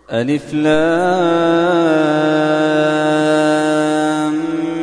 ألف لام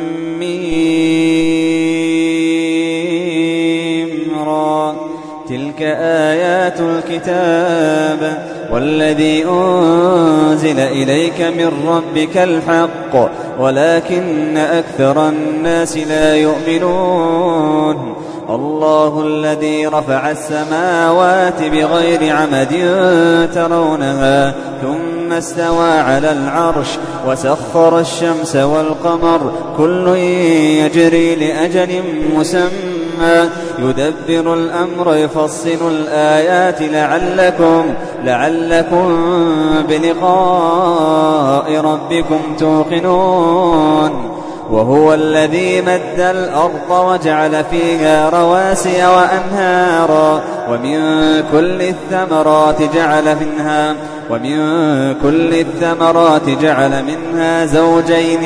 ميم را. تلك آيات الكتاب والذي أنزل إليك من ربك الحق ولكن أكثر الناس لا يؤمنون. الله الذي رفع السماوات بغير عمد ترونها ثم استوى على العرش وسخر الشمس والقمر كل يجري لأجل مسمى يدبر الأمر يفصل الآيات لعلكم بلقاء ربكم توقنون. وهو الذي مد الأرض وجعل فيها رواسي وأنهارا ومن كل الثمرات جعل منها زوجين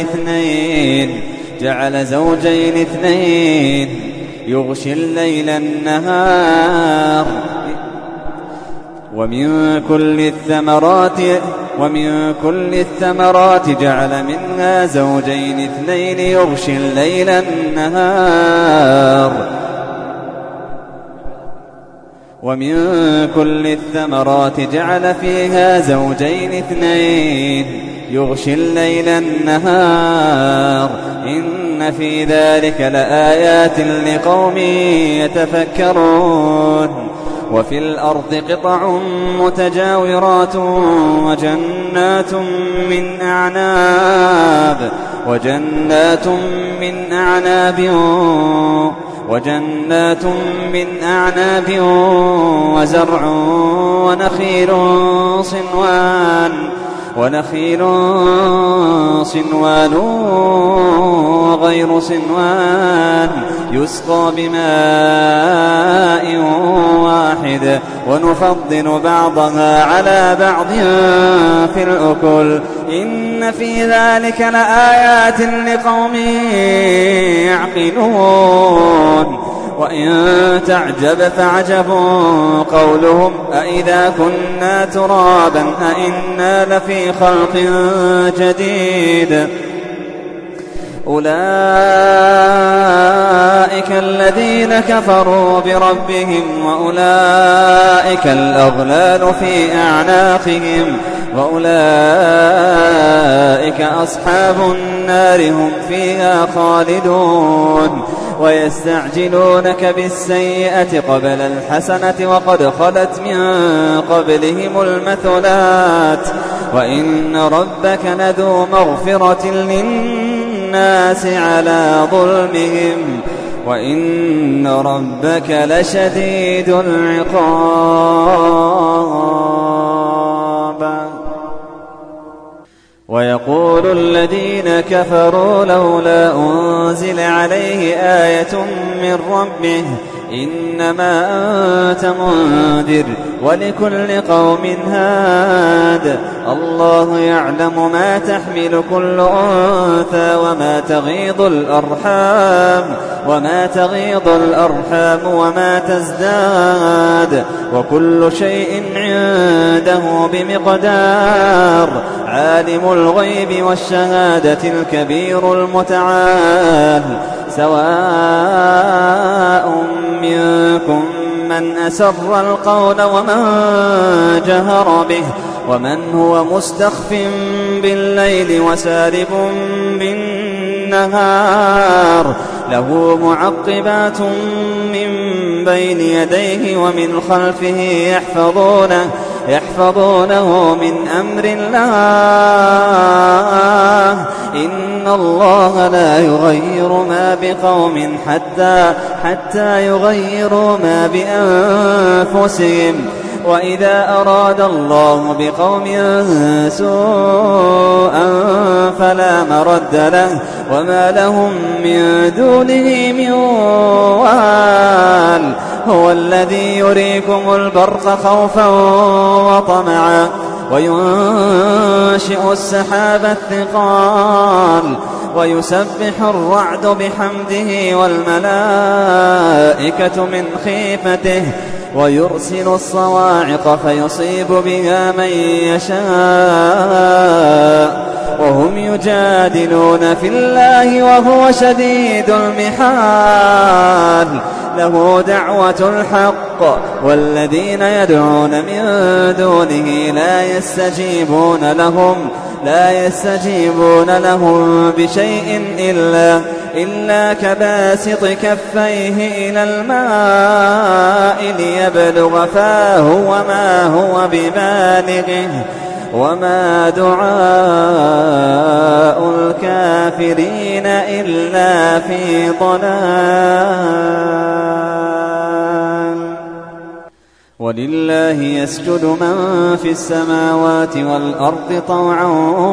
اثنين يغشي الليل النهار ومن كل الثمرات جعل منها زوجين اثنين يغشي الليل النهار ومن كل الثمرات جعل فيها زوجين اثنين يغشي الليل النهار إن في ذلك لآيات لقوم يتفكرون. وفي الأرض قطع متجاورات وجنات من أعناب وزرع ونخيل صنوان وغير صنوان يسقى بماء واحد ونفضل بعضها على بعض في الأكل إن في ذلك لآيات لقوم يعقلون. وإن تعجب فعجب قولهم أإذا كنا ترابا أإنا لفي خلق جديد. أولئك الذين كفروا بربهم وأولئك الأغلال في أعناقهم وأولئك أصحاب النار هم فيها خالدون. ويستعجلونك بالسيئة قبل الحسنة وقد خلت من قبلهم المثلات وإن ربك لذو مغفرة للناس على ظلمهم وإن ربك لشديد العقاب. ويقول الذين كفروا لولا أنزل عليه آية من ربه إنما أنت منذر ولكل قوم هاد. الله يعلم ما تحمل كل أنثى وما تغيض الأرحام وما تزداد وكل شيء عنده بمقدار. عالم الغيب والشهادة الكبير المتعال. سواء منكم من أسر القول ومن جهر به ومن هو مستخف بالليل وسارب بالنهار له معقبات من بين يديه ومن خلفه يحفظونه من أمر الله إن الله لا يغير ما بقوم حتى يغيروا ما بأنفسهم. وإذا أراد الله بقوم سوءا فلا مرد له وما لهم من دونه من وال. هو الذي يريكم البرق خوفا وطمعا وينشئ السحاب الثقال ويسبح الرعد بحمده والملائكة من خيفته ويرسل الصواعق فيصيب بها من يشاء وهم يجادلون في الله وهو شديد المحال له دعوة الحق والذين يدعون من دونه لا يستجيبون لهم بشيء إلا كباسط كفيه إلى الماء ليبلغ فاه وما هو ببالغه وما دعاء الكافرين إلا في ضلال. ولله يسجد من في السماوات والأرض طوعا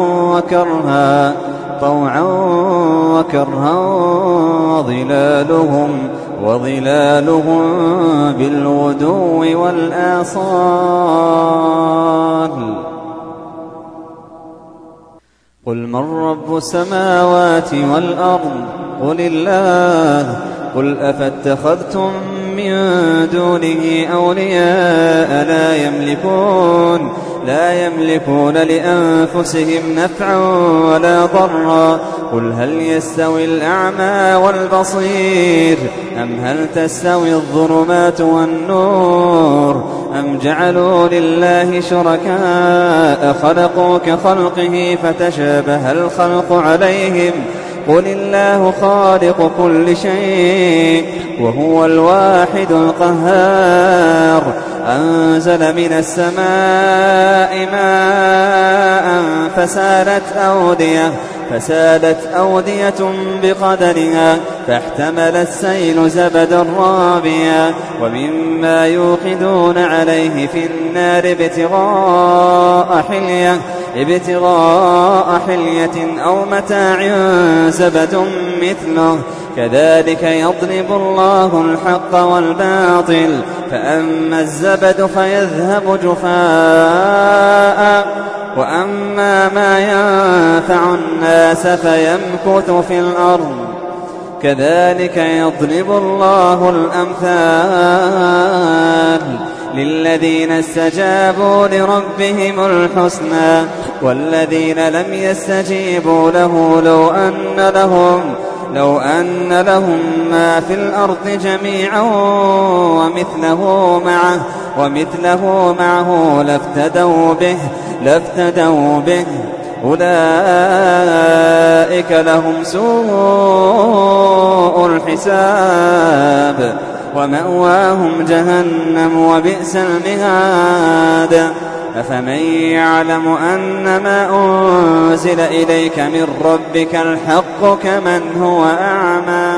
وكرها وظلالهم بالغدو والآصال. قل من رب السماوات والأرض قل الله قل أفاتخذتم من دونه أولياء لا يملكون لأنفسهم نفعا ولا ضرا قل هل يستوي الأعمى والبصير أم هل تستوي الظلمات والنور أم جعلوا لله شركاء خلقوا كخلقه فتشابه الخلق عليهم قل الله خالق كل شيء وهو الواحد القهار أنزل من السماء ماء فسالت أودية بقدرها فاحتمل السيل زبدا رابيا ومما يوقدون عليه في النار ابتغاء حلية أو متاع زبد مثله كذلك يضرب الله الحق والباطل فأما الزبد فيذهب جفاء وأما ما ينفع الناس فيمكث في الأرض كذلك يضرب الله الأمثال للذين استجابوا لربهم الحسنى والذين لم يستجيبوا له لو أن لهم ما في الأرض جميعا ومثله معه لافتدوا به أولئك لهم سوء الحساب ومأواهم جهنم وبئس المهاد أفمن يعلم أنما أنزل إليك من ربك الحق كمن هو أعمى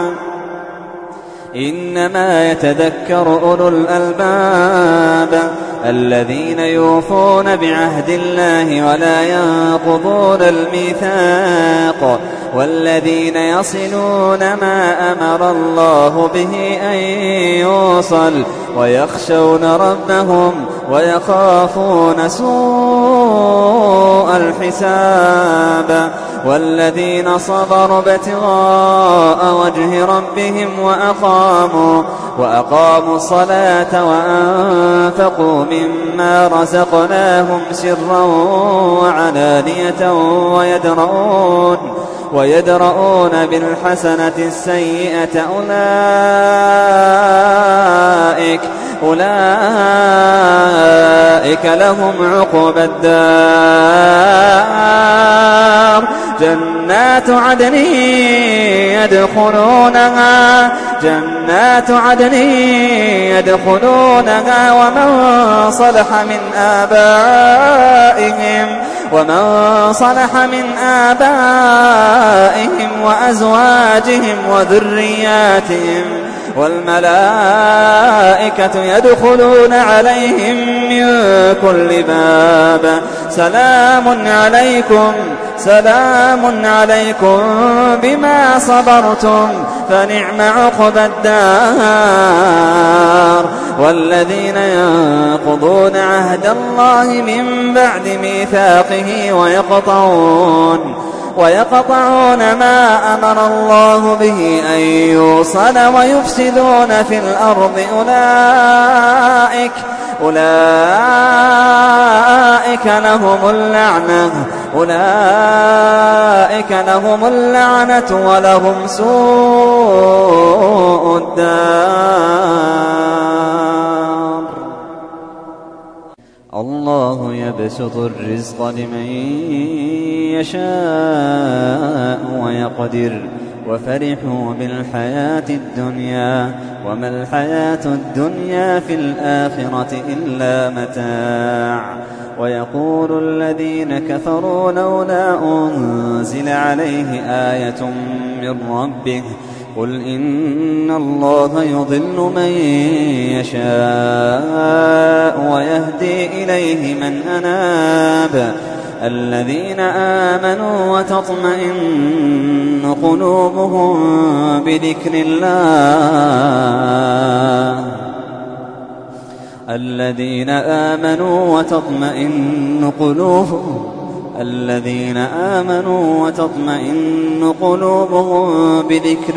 إنما يتذكر أولو الألباب الذين يوفون بعهد الله ولا ينقضون الميثاق والذين يصلون ما أمر الله به أن يوصل ويخشون ربهم ويخافون سوء الحساب والذين صبروا ابتغاء وجه ربهم وأقاموا الصلاة وأنفقوا مما رزقناهم سرا وعلانية ويدرؤون بالحسنة السيئة أولئك لهم عقبى الدار جنات عدن يدخلونها ومن صلح من آبائهم وأزواجهم وذرياتهم والملائكة يدخلون عليهم من كل باب سلام عليكم بما صبرتم فنعم عقبى الدار والذين ينقضون عهد الله من بعد ميثاقه ويقطعون ما أمر الله به أن يوصل ويفسدون في الأرض أولئك لهم اللعنة ولهم سوء الدار. الله يبسط الرزق لمن يشاء ويقدر وفرحوا بالحياة الدنيا وما الحياة الدنيا في الآخرة إلا متاع. ويقول الذين كفروا لولا أنزل عليه آية من ربه قل إن الله يضل من يشاء ويهدي إليه من أناب الذين آمنوا وتطمئن قلوبهم بذكر الله الذين آمنوا وتطمئن قلوبهم بذكر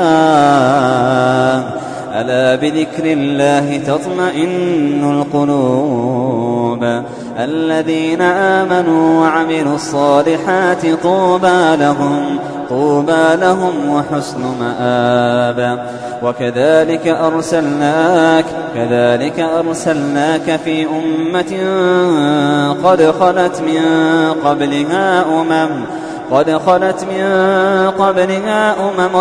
الله ألا بذكر الله تطمئن القلوب الذين آمنوا وعملوا الصالحات طوبى لهم وحسن مآب. وكذلك أرسلناك في أمة قد خلت من قبلها أمم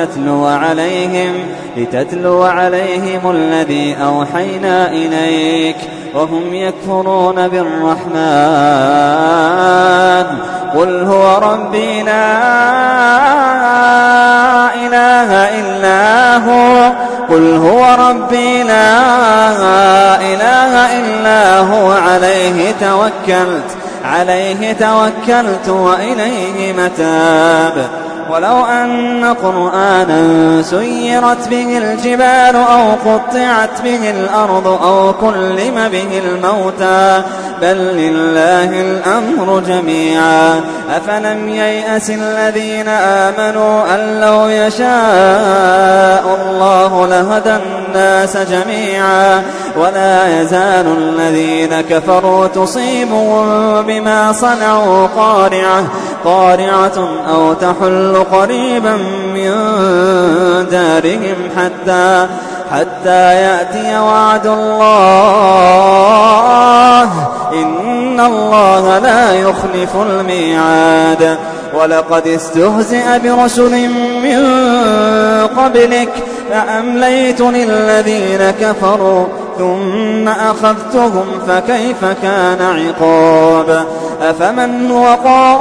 لتتلو عليهم الذي أوحينا إليك وهم يكفرون بالرحمن قل هو ربي لا إله إلا هو عليه توكلت وإليه متاب. ولو أن قرآنا سيرت به الجبال أو قطعت به الأرض أو كلم به الموتى بل لله الأمر جميعا أفلم ييأس الذين آمنوا أن لو يشاء الله لهدى الناس جميعا ولا يزال الذين كفروا تصيبهم بما صنعوا قارعة أو تحل قريبا من دارهم حتى يأتي وعد الله إن الله لا يخلف الميعاد. ولقد استهزئ برسل من قبلك فأمليت للذين كفروا ثم أخذتهم فكيف كان عقاب. أفمن هو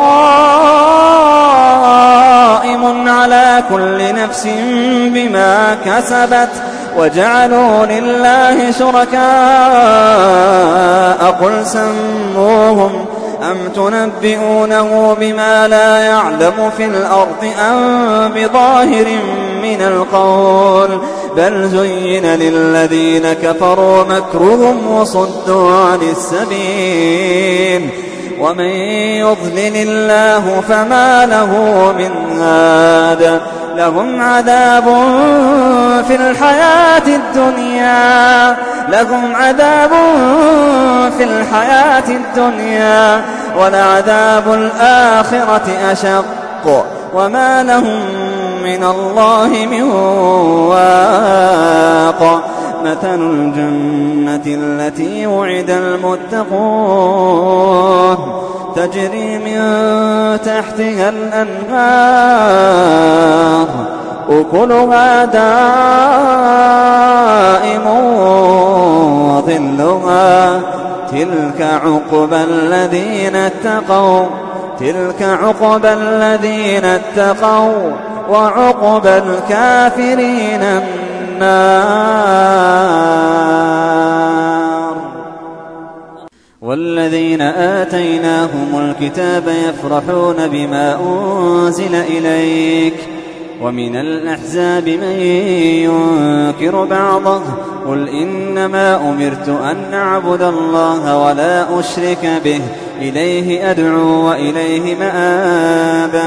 قائم على كل نفس بما كسبت وجعلوا لله شركاء قل سموهم أم تنبئونه بما لا يعلم في الأرض أم بظاهر من القول بل زين للذين كفروا مكرهم وصدوا عن السبيل ومن يضلل الله فما له من هاد. لهم عذاب في الحياة الدنيا ولعذاب الآخرة أشق وما لهم من الله من واق. مثل الجنة التي وعد المتقون تجري من تحتها الأنهار أكلها دائم وظلها تلك عقبى الذين اتقوا وعقبى الكافرين النار. والذين آتيناهم الكتاب يفرحون بما أنزل إليك ومن الأحزاب من ينكر بعضه قل إنما أمرت أن أعبد الله ولا أشرك به إليه أدعو وإليه مآب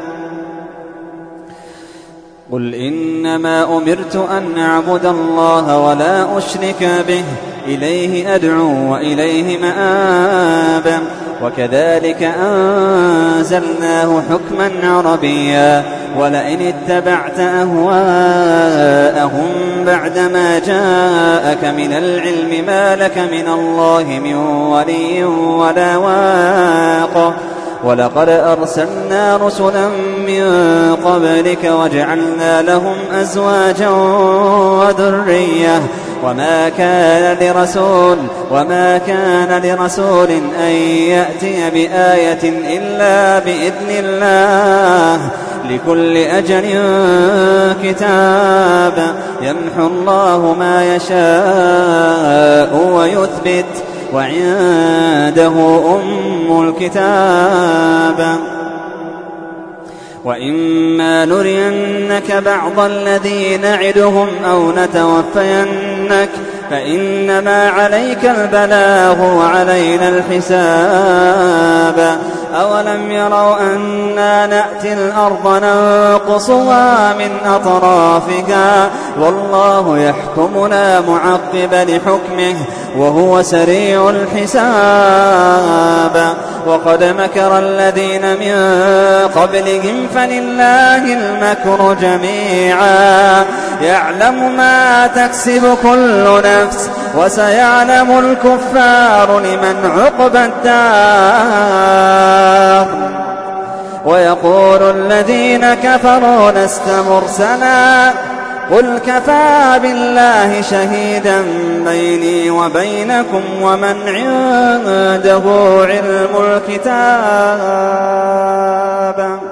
قل إنما أمرت أن أعبد الله ولا أشرك به إليه أدعو وإليه مآب وكذلك أنزلناه حكما عربيا ولئن اتبعت أهواءهم بعدما جاءك من العلم ما لك من الله من ولي ولا واق ولقد أرسلنا رسلا من قبلك وجعلنا لهم أزواجا وذرية وما كان لرسول أن يأتي بآية إلا بإذن الله لكل أجل كتاب يمحو الله ما يشاء ويثبت وعنده أم الكتاب وإما نرينك بعض الذي نعدهم أو نتوفينك فإنما عليك البلاغ وعلينا الحساب أولم يروا أنا نأتي الأرض ننقصها من أطرافها والله يحكم لا معقب لحكمه وهو سريع الحساب وقد مكر الذين من قبلهم فلله المكر جميعا يعلم ما تكسب كل نفس وسيعلم الكفار لمن عقبى الدار ويقول الذين كفروا لست مرسلا قل كفى بالله شهيدا بيني وبينكم ومن عنده علم الكتاب